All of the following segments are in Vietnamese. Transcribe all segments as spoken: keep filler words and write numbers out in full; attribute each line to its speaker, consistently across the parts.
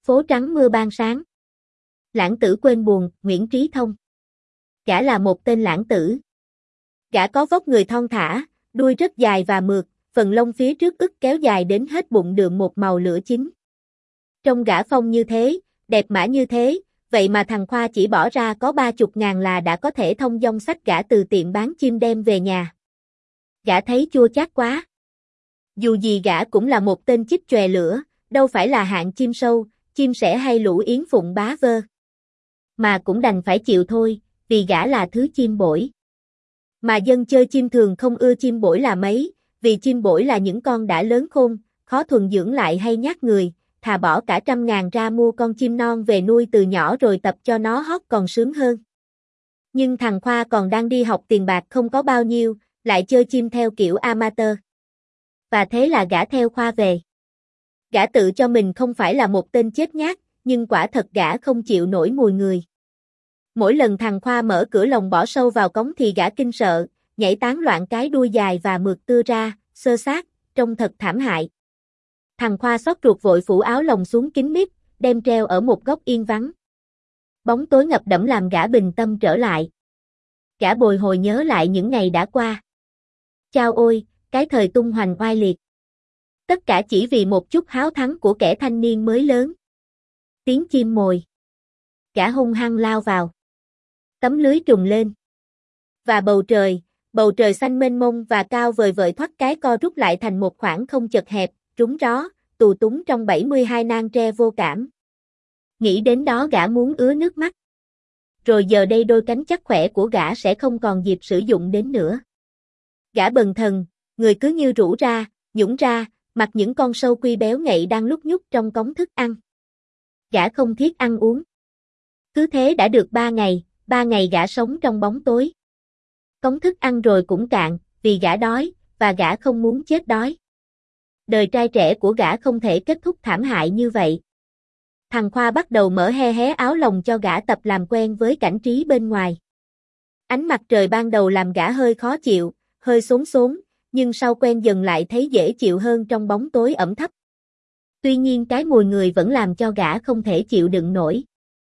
Speaker 1: Phố trắng mưa ban sáng. Lãng tử quên buồn, Nguyễn Trí Thông. Gã là một tên lãng tử. Gã có vóc người thon thả, đuôi rất dài và mượt, phần lông phía trước ức kéo dài đến hết bụng đượm một màu lửa chín. Trông gã phong như thế, đẹp mã như thế, vậy mà thằng Khoa chỉ bỏ ra có ba chục ngàn là đã có thể thông dong xách gã từ tiệm bán chim đem về nhà. Gã thấy chua chát quá. Dù gì gã cũng là một tên chích chòe lửa, đâu phải là hạng chim sâu, chim sẻ hay lũ yến phụng bá vơ. Mà cũng đành phải chịu thôi, vì gã là thứ chim bổi. Mà dân chơi chim thường không ưa chim bổi là mấy, vì chim bổi là những con đã lớn khôn, khó thuần dưỡng lại hay nhát người, thà bỏ cả trăm ngàn ra mua con chim non về nuôi từ nhỏ rồi tập cho nó hót còn sướng hơn. Nhưng thằng Khoa còn đang đi học tiền bạc không có bao nhiêu, lại chơi chim theo kiểu amateur. Và thế là gã theo Khoa về. Gã tự cho mình không phải là một tên chết nhát, nhưng quả thật gã không chịu nổi mùi người. Mỗi lần thằng Khoa mở cửa lồng bỏ sâu vào cống thì gã kinh sợ, nhảy tán loạn cái đuôi dài và mượt tưa ra, xơ xác, trông thật thảm hại. Thằng Khoa xót ruột vội phủ áo lồng xuống kín mít, đem treo ở một góc yên vắng. Bóng tối ngập đẫm làm gã bình tâm trở lại. Gã bồi hồi nhớ lại những ngày đã qua. Chao ôi, cái thời tung hoành oai liệt. Tất cả chỉ vì một chút háo thắng của kẻ thanh niên mới lớn. Tiếng chim mồi. Gã hung hăng lao vào. Tấm lưới trùng lên. Và bầu trời, bầu trời xanh mênh mông và cao vời vợi thoát cái co rút lại thành một khoảng không chật hẹp, trúng ró, tù túng trong bảy mươi hai nang tre vô cảm. Nghĩ đến đó gã muốn ứa nước mắt. Rồi giờ đây đôi cánh chắc khỏe của gã sẽ không còn dịp sử dụng đến nữa. Gã bần thần, người cứ như rũ ra, nhũng ra, mặc những con sâu quy béo ngậy đang lúc nhúc trong cống thức ăn. Gã không thiết ăn uống. Cứ thế đã được ba ngày, ba ngày gã sống trong bóng tối. Cống thức ăn rồi cũng cạn, vì gã đói, và gã không muốn chết đói. Đời trai trẻ của gã không thể kết thúc thảm hại như vậy. Thằng Khoa bắt đầu mở he hé áo lồng cho gã tập làm quen với cảnh trí bên ngoài. Ánh mặt trời ban đầu làm gã hơi khó chịu, hơi xốn xốn, nhưng sau quen dần lại thấy dễ chịu hơn trong bóng tối ẩm thấp. Tuy nhiên cái mùi người vẫn làm cho gã không thể chịu đựng nổi.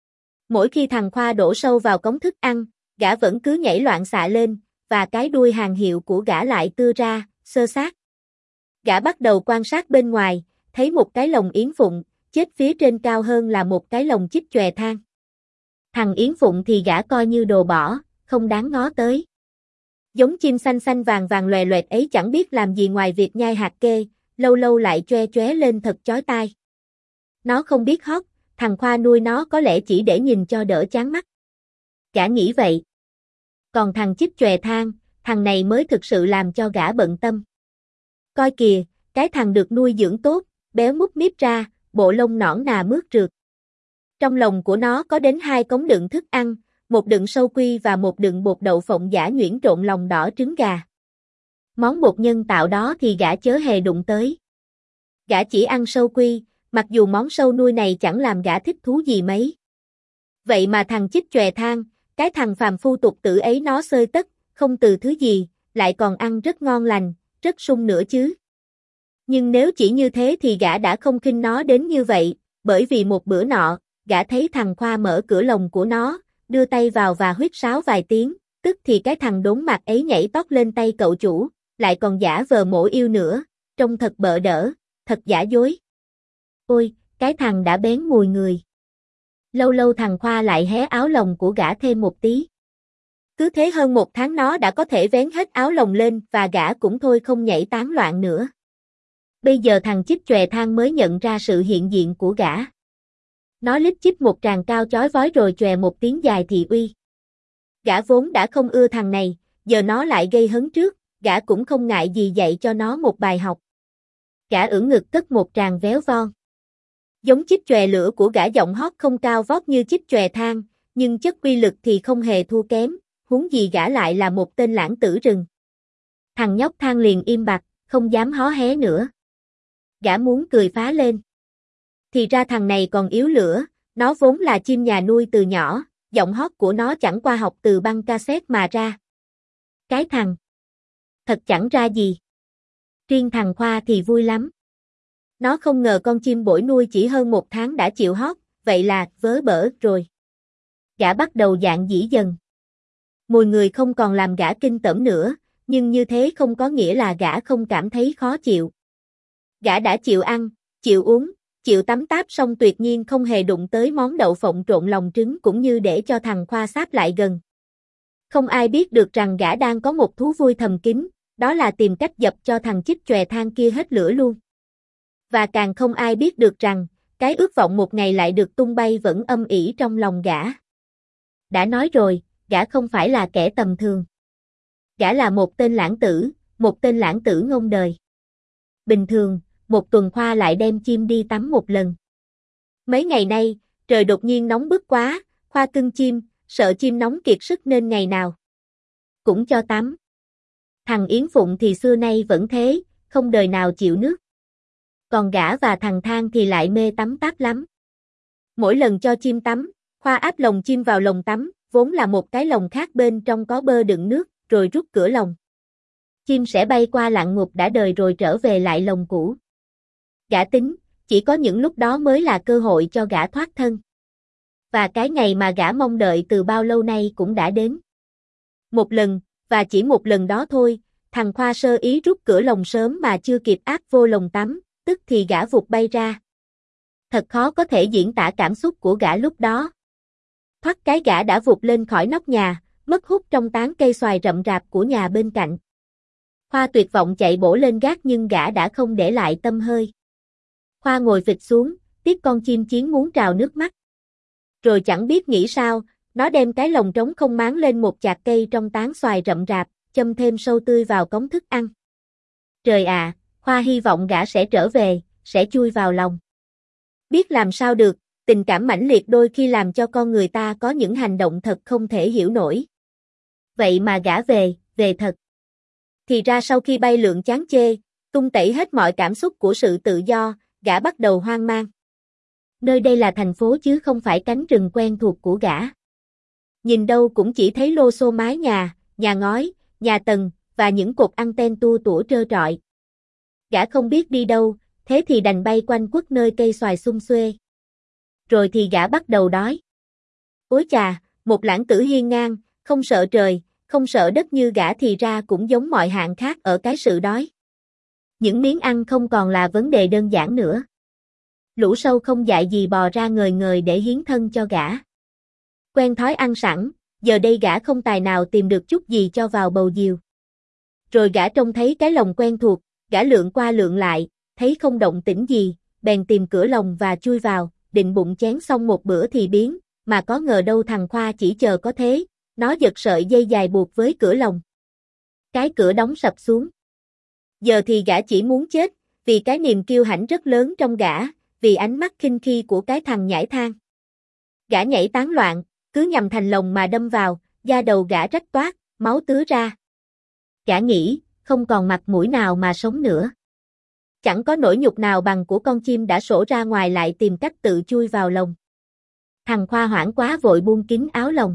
Speaker 1: Mỗi khi thằng Khoa đổ sâu vào cống thức ăn, gã vẫn cứ nhảy loạn xạ lên, và cái đuôi hàng hiệu của gã lại tưa ra, xơ xác. Gã bắt đầu quan sát bên ngoài, thấy một cái lồng yến phụng, chết phía trên cao hơn là một cái lồng chích chòe than. Thằng yến phụng thì gã coi như đồ bỏ, không đáng ngó tới. Giống chim xanh xanh vàng vàng loè loẹt ấy chẳng biết làm gì ngoài việc nhai hạt kê, lâu lâu lại choe choé lên thật chói tai. Nó không biết hót, thằng Khoa nuôi nó có lẽ chỉ để nhìn cho đỡ chán mắt. Gã nghĩ vậy. Còn thằng chích chòe than, thằng này mới thực sự làm cho gã bận tâm. Coi kìa, cái thằng được nuôi dưỡng tốt, béo múp míp ra, bộ lông nõn nà mướt rượt. Trong lồng của nó có đến hai cống đựng thức ăn, một đựng sâu quy và một đựng bột đậu phộng giả nhuyễn trộn lòng đỏ trứng gà. Món bột nhân tạo đó thì gã chớ hề đụng tới. Gã chỉ ăn sâu quy, mặc dù món sâu nuôi này chẳng làm gã thích thú gì mấy. Vậy mà thằng chích chòe than, cái thằng phàm phu tục tử ấy nó xơi tất, không từ thứ gì, lại còn ăn rất ngon lành, rất sung nữa chứ. Nhưng nếu chỉ như thế thì gã đã không khinh nó đến như vậy, bởi vì một bữa nọ, gã thấy thằng Khoa mở cửa lồng của nó, đưa tay vào và huýt sáo vài tiếng, tức thì cái thằng đốn mặt ấy nhảy tót lên tay cậu chủ, lại còn giả vờ mổ yêu nữa, trông thật bợ đỡ, thật giả dối. Ôi, cái thằng đã bén mùi người. Lâu lâu thằng Khoa lại hé áo lồng của gã thêm một tí. Cứ thế hơn một tháng nó đã có thể vén hết áo lồng lên và gã cũng thôi không nhảy tán loạn nữa. Bây giờ thằng chích chòe than mới nhận ra sự hiện diện của gã. Nó lít chích một tràng cao chói vói rồi chòe một tiếng dài thị uy. Gã vốn đã không ưa thằng này, giờ nó lại gây hấn trước, gã cũng không ngại gì dạy cho nó một bài học. Gã ưỡn ngực cất một tràng véo von. Giống chích chòe lửa của gã giọng hót không cao vót như chích chòe than, nhưng chất uy lực thì không hề thua kém, huống gì gã lại là một tên lãng tử rừng. Thằng nhóc than liền im bặt, không dám hó hé nữa. Gã muốn cười phá lên. Thì ra thằng này còn yếu lửa, nó vốn là chim nhà nuôi từ nhỏ, giọng hót của nó chẳng qua học từ băng cassette mà ra. Cái thằng. Thật chẳng ra gì. Riêng thằng Khoa thì vui lắm. Nó không ngờ con chim bổi nuôi chỉ hơn một tháng đã chịu hót, vậy là vớ bở rồi. Gã bắt đầu dạn dĩ dần. Mùi người không còn làm gã kinh tởm nữa, nhưng như thế không có nghĩa là gã không cảm thấy khó chịu. Gã đã chịu ăn, chịu uống, chịu tắm táp xong tuyệt nhiên không hề đụng tới món đậu phộng trộn lòng trứng cũng như để cho thằng Khoa sáp lại gần. Không ai biết được rằng gã đang có một thú vui thầm kín, đó là tìm cách dập cho thằng chích chòe than kia hết lửa luôn. Và càng không ai biết được rằng, cái ước vọng một ngày lại được tung bay vẫn âm ỉ trong lòng gã. Đã nói rồi, gã không phải là kẻ tầm thường. Gã là một tên lãng tử, một tên lãng tử ngông đời. Bình thường, một tuần Khoa lại đem chim đi tắm một lần. Mấy ngày nay, trời đột nhiên nóng bức quá, Khoa cưng chim, sợ chim nóng kiệt sức nên ngày nào cũng cho tắm. Thằng Yến Phụng thì xưa nay vẫn thế, không đời nào chịu nước. Còn gã và thằng Thang thì lại mê tắm táp lắm. Mỗi lần cho chim tắm, Khoa áp lồng chim vào lồng tắm, vốn là một cái lồng khác bên trong có bơ đựng nước, rồi rút cửa lồng. Chim sẽ bay qua lặn ngục đã đời rồi trở về lại lồng cũ. Gã tính, chỉ có những lúc đó mới là cơ hội cho gã thoát thân. Và cái ngày mà gã mong đợi từ bao lâu nay cũng đã đến. Một lần, và chỉ một lần đó thôi, thằng Khoa sơ ý rút cửa lồng sớm mà chưa kịp áp vô lồng tắm, tức thì gã vụt bay ra. Thật khó có thể diễn tả cảm xúc của gã lúc đó. Thoát cái gã đã vụt lên khỏi nóc nhà, mất hút trong tán cây xoài rậm rạp của nhà bên cạnh. Khoa tuyệt vọng chạy bổ lên gác nhưng gã đã không để lại tâm hơi. Khoa ngồi phịch xuống, tiếc con chim chiến muốn trào nước mắt. Rồi chẳng biết nghĩ sao, nó đem cái lồng trống không máng lên một chạc cây trong tán xoài rậm rạp, châm thêm sâu tươi vào cống thức ăn. Trời à, Khoa hy vọng gã sẽ trở về, sẽ chui vào lòng. Biết làm sao được, tình cảm mãnh liệt đôi khi làm cho con người ta có những hành động thật không thể hiểu nổi. Vậy mà gã về, về thật. Thì ra sau khi bay lượn chán chê, tung tẩy hết mọi cảm xúc của sự tự do, gã bắt đầu hoang mang. Nơi đây là thành phố chứ không phải cánh rừng quen thuộc của gã. Nhìn đâu cũng chỉ thấy lô xô mái nhà, nhà ngói, nhà tầng, và những cột anten tua tủa trơ trọi. Gã không biết đi đâu, thế thì đành bay quanh quất nơi cây xoài sum xuê. Rồi thì gã bắt đầu đói. Ối chà, một lãng tử hiên ngang, không sợ trời, không sợ đất như gã thì ra cũng giống mọi hạng khác ở cái sự đói. Những miếng ăn không còn là vấn đề đơn giản nữa. Lũ sâu không dại gì bò ra ngời ngời để hiến thân cho gã. Quen thói ăn sẵn, giờ đây gã không tài nào tìm được chút gì cho vào bầu diều. Rồi gã trông thấy cái lồng quen thuộc, gã lượn qua lượn lại, thấy không động tĩnh gì, bèn tìm cửa lồng và chui vào, định bụng chén xong một bữa thì biến, mà có ngờ đâu thằng Khoa chỉ chờ có thế, nó giật sợi dây dài buộc với cửa lồng. Cái cửa đóng sập xuống. Giờ thì gã chỉ muốn chết, vì cái niềm kiêu hãnh rất lớn trong gã, vì ánh mắt khinh khi của cái thằng nhảy thang. Gã nhảy tán loạn, cứ nhằm thành lồng mà đâm vào, da đầu gã rách toát, máu tứa ra. Gã nghĩ, không còn mặt mũi nào mà sống nữa. Chẳng có nỗi nhục nào bằng của con chim đã sổ ra ngoài lại tìm cách tự chui vào lồng. Thằng Khoa hoảng quá vội buông kín áo lồng.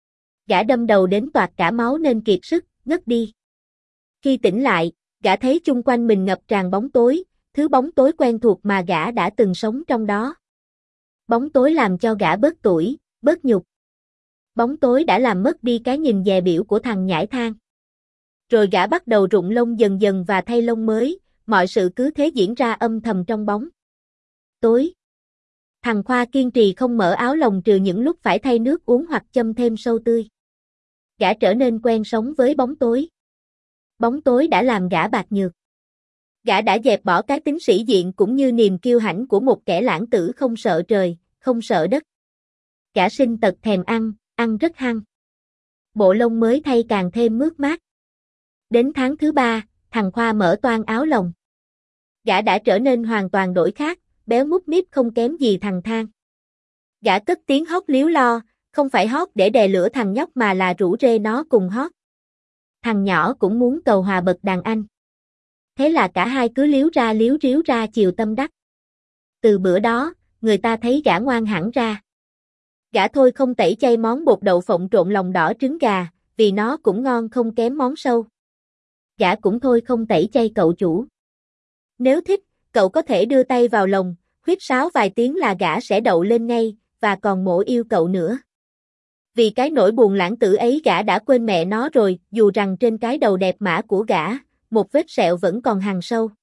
Speaker 1: Gã đâm đầu đến toạc cả máu nên kiệt sức, ngất đi. Khi tỉnh lại, gã thấy chung quanh mình ngập tràn bóng tối, thứ bóng tối quen thuộc mà gã đã từng sống trong đó. Bóng tối làm cho gã bớt tuổi, bớt nhục. Bóng tối đã làm mất đi cái nhìn dè bỉu của thằng nhãi thang. Rồi gã bắt đầu rụng lông dần dần và thay lông mới, mọi sự cứ thế diễn ra âm thầm trong bóng tối. Thằng Khoa kiên trì không mở áo lồng trừ những lúc phải thay nước uống hoặc châm thêm sâu tươi. Gã trở nên quen sống với bóng tối. Bóng tối đã làm gã bạc nhược. Gã đã dẹp bỏ cái tính sĩ diện cũng như niềm kiêu hãnh của một kẻ lãng tử không sợ trời, không sợ đất. Gã sinh tật thèm ăn, ăn rất hăng. Bộ lông mới thay càng thêm mướt mát. Đến tháng thứ ba, thằng Khoa mở toang áo lồng. Gã đã trở nên hoàn toàn đổi khác, béo múp míp không kém gì thằng Thang. Gã cất tiếng hót líu lo, không phải hót để đè lửa thằng nhóc mà là rủ rê nó cùng hót. Thằng nhỏ cũng muốn cầu hòa bậc đàn anh. Thế là cả hai cứ líu ra líu ríu ra chiều tâm đắc. Từ bữa đó, người ta thấy gã ngoan hẳn ra. Gã thôi không tẩy chay món bột đậu phộng trộn lòng đỏ trứng gà, vì nó cũng ngon không kém món sâu. Gã cũng thôi không tẩy chay cậu chủ. Nếu thích, cậu cậu có thể đưa tay vào lồng, huýt sáo vài tiếng là gã sẽ đậu lên ngay, và còn mổ yêu cậu nữa. Vì cái nỗi buồn lãng tử ấy gã đã quên mẹ nó rồi, dù rằng trên cái đầu đẹp mã của gã, một vết sẹo vẫn còn hằn sâu.